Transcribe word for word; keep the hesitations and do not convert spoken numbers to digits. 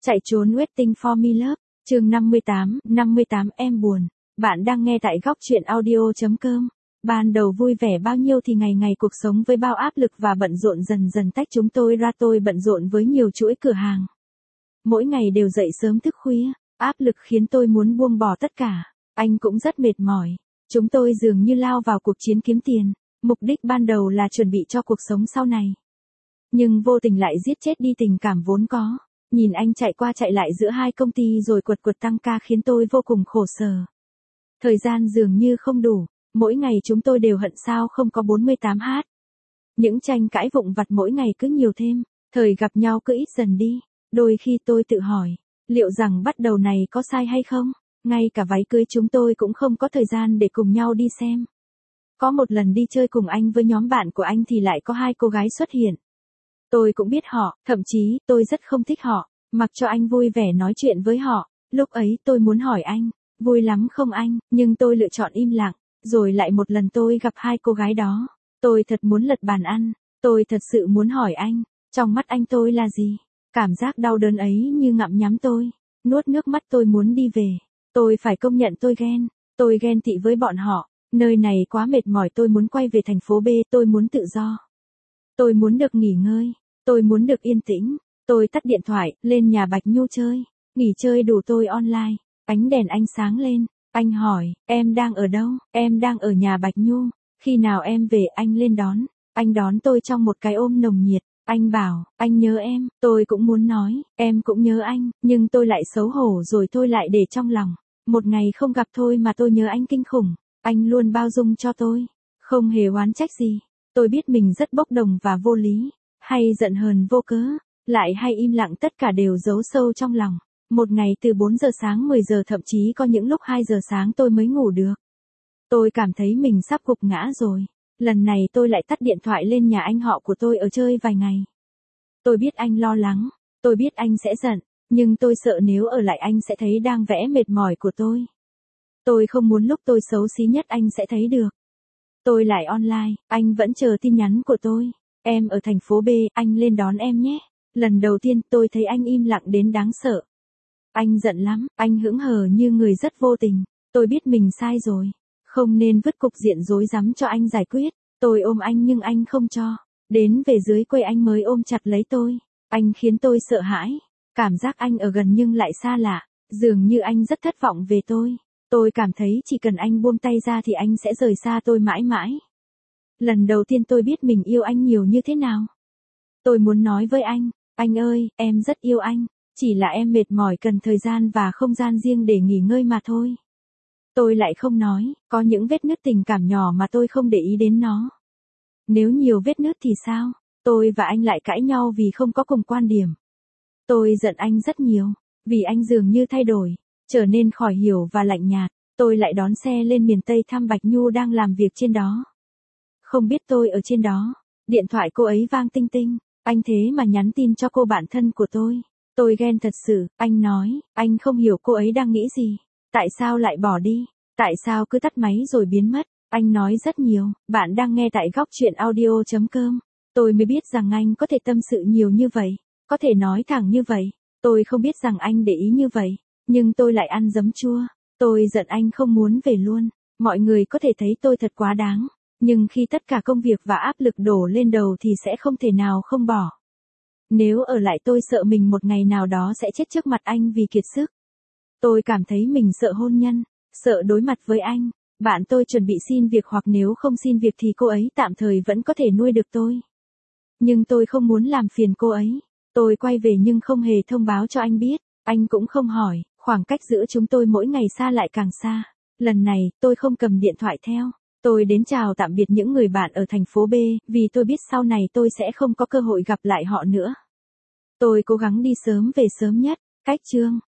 Chạy trốn Waiting for Me Love, chương năm mươi tám, năm mươi tám em buồn. Bạn đang nghe tại góc truyện audio.com. Ban đầu vui vẻ bao nhiêu thì ngày ngày cuộc sống với bao áp lực và bận rộn dần dần tách chúng tôi ra. Tôi bận rộn với nhiều chuỗi cửa hàng. Mỗi ngày đều dậy sớm thức khuya, áp lực khiến tôi muốn buông bỏ tất cả. Anh cũng rất mệt mỏi. Chúng tôi dường như lao vào cuộc chiến kiếm tiền. Mục đích ban đầu là chuẩn bị cho cuộc sống sau này. Nhưng vô tình lại giết chết đi tình cảm vốn có. Nhìn anh chạy qua chạy lại giữa hai công ty rồi quật quật tăng ca khiến tôi vô cùng khổ sở. Thời gian dường như không đủ, mỗi ngày chúng tôi đều hận sao không có bốn mươi tám h. Những tranh cãi vụng vặt mỗi ngày cứ nhiều thêm, thời gặp nhau cứ ít dần đi. Đôi khi tôi tự hỏi, liệu rằng bắt đầu này có sai hay không? Ngay cả váy cưới chúng tôi cũng không có thời gian để cùng nhau đi xem. Có một lần đi chơi cùng anh với nhóm bạn của anh thì lại có hai cô gái xuất hiện. Tôi cũng biết họ, thậm chí tôi rất không thích họ, mặc cho anh vui vẻ nói chuyện với họ. Lúc ấy tôi muốn hỏi anh, vui lắm không anh, nhưng tôi lựa chọn im lặng. Rồi lại một lần tôi gặp hai cô gái đó. Tôi thật muốn lật bàn ăn, tôi thật sự muốn hỏi anh, trong mắt anh tôi là gì? Cảm giác đau đớn ấy như ngậm nhắm tôi, nuốt nước mắt tôi muốn đi về. Tôi phải công nhận tôi ghen, tôi ghen tị với bọn họ. Nơi này quá mệt mỏi, tôi muốn quay về thành phố B, tôi muốn tự do. Tôi muốn được nghỉ ngơi, tôi muốn được yên tĩnh. Tôi tắt điện thoại, lên nhà Bạch Nhu chơi. Nghỉ chơi đủ tôi online, ánh đèn anh sáng lên. Anh hỏi, em đang ở đâu? Em đang ở nhà Bạch Nhu. Khi nào em về anh lên đón. Anh đón tôi trong một cái ôm nồng nhiệt. Anh bảo, anh nhớ em. Tôi cũng muốn nói, em cũng nhớ anh. Nhưng tôi lại xấu hổ rồi tôi lại để trong lòng. Một ngày không gặp thôi mà tôi nhớ anh kinh khủng. Anh luôn bao dung cho tôi, không hề oán trách gì. Tôi biết mình rất bốc đồng và vô lý, hay giận hờn vô cớ, lại hay im lặng, tất cả đều giấu sâu trong lòng. Một ngày từ bốn giờ sáng mười giờ, thậm chí có những lúc hai giờ sáng tôi mới ngủ được. Tôi cảm thấy mình sắp gục ngã rồi. Lần này tôi lại tắt điện thoại lên nhà anh họ của tôi ở chơi vài ngày. Tôi biết anh lo lắng, tôi biết anh sẽ giận, nhưng tôi sợ nếu ở lại anh sẽ thấy đang vẽ mệt mỏi của tôi. Tôi không muốn lúc tôi xấu xí nhất anh sẽ thấy được. Tôi lại online, anh vẫn chờ tin nhắn của tôi. Em ở thành phố B, anh lên đón em nhé. Lần đầu tiên tôi thấy anh im lặng đến đáng sợ. Anh giận lắm, anh hững hờ như người rất vô tình. Tôi biết mình sai rồi, không nên vứt cục diện rối rắm cho anh giải quyết. Tôi ôm anh nhưng anh không cho. Đến về dưới quê anh mới ôm chặt lấy tôi. Anh khiến tôi sợ hãi. Cảm giác anh ở gần nhưng lại xa lạ. Dường như anh rất thất vọng về tôi. Tôi cảm thấy chỉ cần anh buông tay ra thì anh sẽ rời xa tôi mãi mãi. Lần đầu tiên tôi biết mình yêu anh nhiều như thế nào. Tôi muốn nói với anh, anh ơi, em rất yêu anh. Chỉ là em mệt mỏi, cần thời gian và không gian riêng để nghỉ ngơi mà thôi. Tôi lại không nói, có những vết nứt tình cảm nhỏ mà tôi không để ý đến nó. Nếu nhiều vết nứt thì sao? Tôi và anh lại cãi nhau vì không có cùng quan điểm. Tôi giận anh rất nhiều, vì anh dường như thay đổi, trở nên khỏi hiểu và lạnh nhạt. Tôi lại đón xe lên miền Tây thăm Bạch Nhu đang làm việc trên đó. Không biết tôi ở trên đó, điện thoại cô ấy vang tinh tinh, anh thế mà nhắn tin cho cô bạn thân của tôi. Tôi ghen thật sự, anh nói, anh không hiểu cô ấy đang nghĩ gì. Tại sao lại bỏ đi? Tại sao cứ tắt máy rồi biến mất? Anh nói rất nhiều. Bạn đang nghe tại góc truyện audio.com. Tôi mới biết rằng anh có thể tâm sự nhiều như vậy, có thể nói thẳng như vậy. Tôi không biết rằng anh để ý như vậy, nhưng tôi lại ăn giấm chua. Tôi giận anh không muốn về luôn. Mọi người có thể thấy tôi thật quá đáng, nhưng khi tất cả công việc và áp lực đổ lên đầu thì sẽ không thể nào không bỏ. Nếu ở lại tôi sợ mình một ngày nào đó sẽ chết trước mặt anh vì kiệt sức. Tôi cảm thấy mình sợ hôn nhân, sợ đối mặt với anh. Bạn tôi chuẩn bị xin việc, hoặc nếu không xin việc thì cô ấy tạm thời vẫn có thể nuôi được tôi. Nhưng tôi không muốn làm phiền cô ấy. Tôi quay về nhưng không hề thông báo cho anh biết. Anh cũng không hỏi. Khoảng cách giữa chúng tôi mỗi ngày xa lại càng xa. Lần này tôi không cầm điện thoại theo. Tôi đến chào tạm biệt những người bạn ở thành phố B, vì tôi biết sau này tôi sẽ không có cơ hội gặp lại họ nữa. Tôi cố gắng đi sớm về sớm nhất. Cách chương